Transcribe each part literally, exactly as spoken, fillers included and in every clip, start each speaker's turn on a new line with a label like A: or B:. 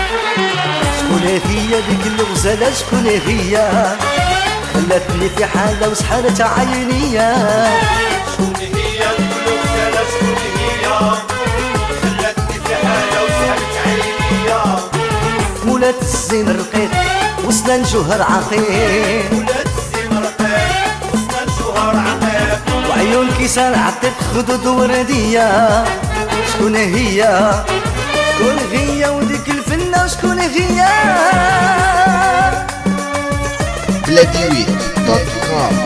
A: شكون هي ديك الغزالة شكون هي خلاتني في حالة وسحرت عينيا
B: شكون هي ديك الغزالة شكون هي خلاتني في حالة وسحرت عينيا
A: ولات الزين رقيق وسنان جوهر عقيق
B: ولات الزين رقيق وسنان جوهر عقيق
A: وعيون كيسان عطيت خدود وردية شكون هي شكون هي وديك الفنة شكون هي
C: بلاديويت دوت كوم.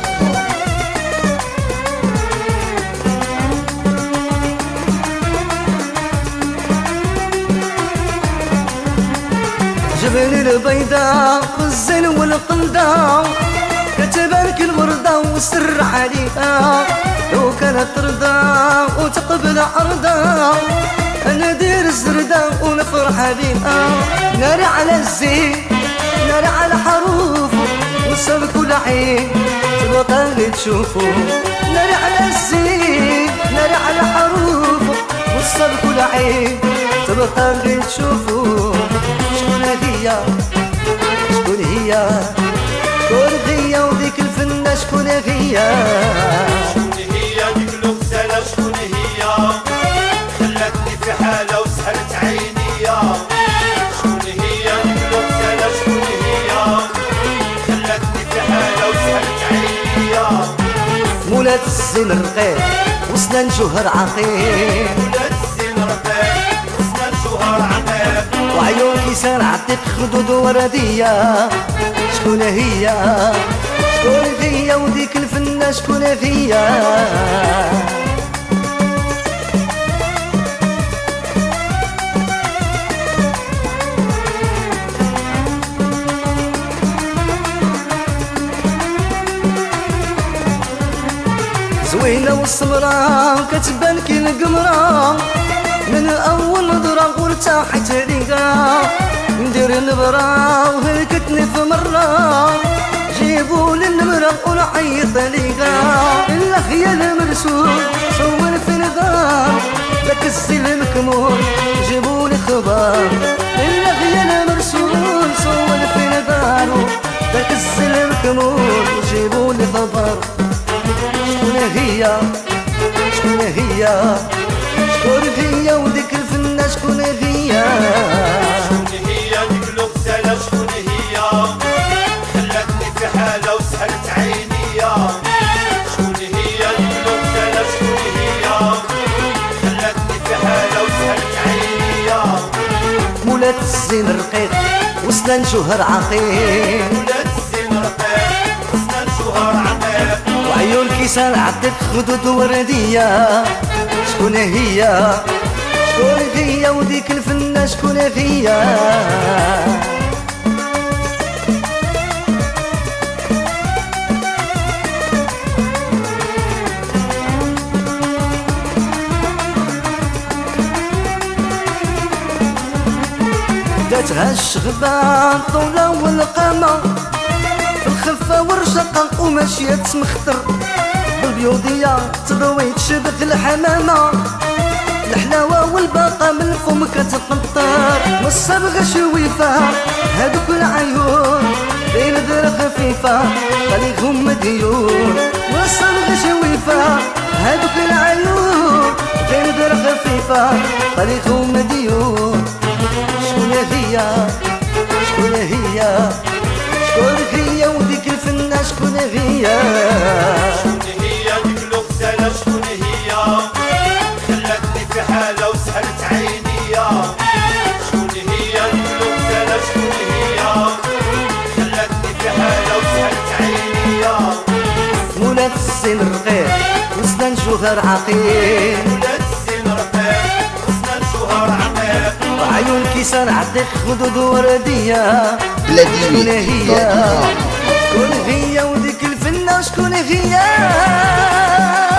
A: جبل البيضاء والزين والقلدة كتبانك الوردة والسر عليها لو كانت ترضى وتقبل عرضها انا دير الزردة ونفرح بيها ناري على الزين ناري على حروف وصل كل عين تبقى غير تشوفو ناري على الزين ناري على حروف وصل كل عين تبقى غير تشوفو شكون هي شكون هي شكون هي وديك الفنة شكون هي
B: شكون هي ديك الغزالة شكون هي خلاتني في حالة وسحرت عينيا شكون هي ديك الغزالة شكون هي خلاتني في حالة وسحرت عينيا
A: مولات الزين رقيق وسنان جوهر عقيق
B: ولات الزين رقيق وسنان جوهر عقيق
A: وعيون كيسان عطيت خدود وردية شكون هي شكون هي وديك الفنة شكون هي زوينة والسمرة كتبان كي القمرة من أول نظرة وارتاحت ليها ندير النبرة وهلكتني في مرة جيبولي النمرة ونعيط ليها إلا خيال مرسول صور في الدار داك الزين مكمول جيبولي خبر إلا خيال مرسول صور في الدار داك الزين مكمول جيبولي خبر شكون هي شكون هي شكون هي وديك الفنة شكون هي
B: شكون هي ديك الغزالة شكون هي خلاتني في حالة وسحرت عينيا شكون هي ديك الغزالة شكون هي خلاتني في حالة وسحرت عينيا
A: مولات الزين رقيق وسنان جوهر عقيق
B: ولات الزين رقيق وسنان جوهر عقيق
A: وعيون كيسان عطيت خدود وردية شكون هي شكون هي وديك الفنة شكون هي داتها الشغبة طولة والقامة في الخفة والرشقة وماشية تمختر بالبيوضية تضوي تشبك الحمامة الحلاوة والباقة من الفم كتقطر والصبغة شويفة هادوك العيون بين ذرة خفيفة خليهم مديون والصبغة شويفة هادوك العيون بين ذرة خفيفة خليهم مديون شكون هي شكون هي شكون هي وديك الفنة شكون هي
B: شكون هي ديك الغزالة شكون هي خلاتني في حالة وسحرت عينيا شكون هي ديك الغزالة شكون هي خلاتني في حالة وسحرت عينيا
A: مولات الزين رقيق وسنان جوهر عقيق
B: ولات الزين رقيق وسنان جوهر عقيق
A: وعيون كيسان عطيت خدود وردية شكون
C: بلاديويت
A: هي
C: دوت كوم.
A: شكون هي وديك الفنة شكون هي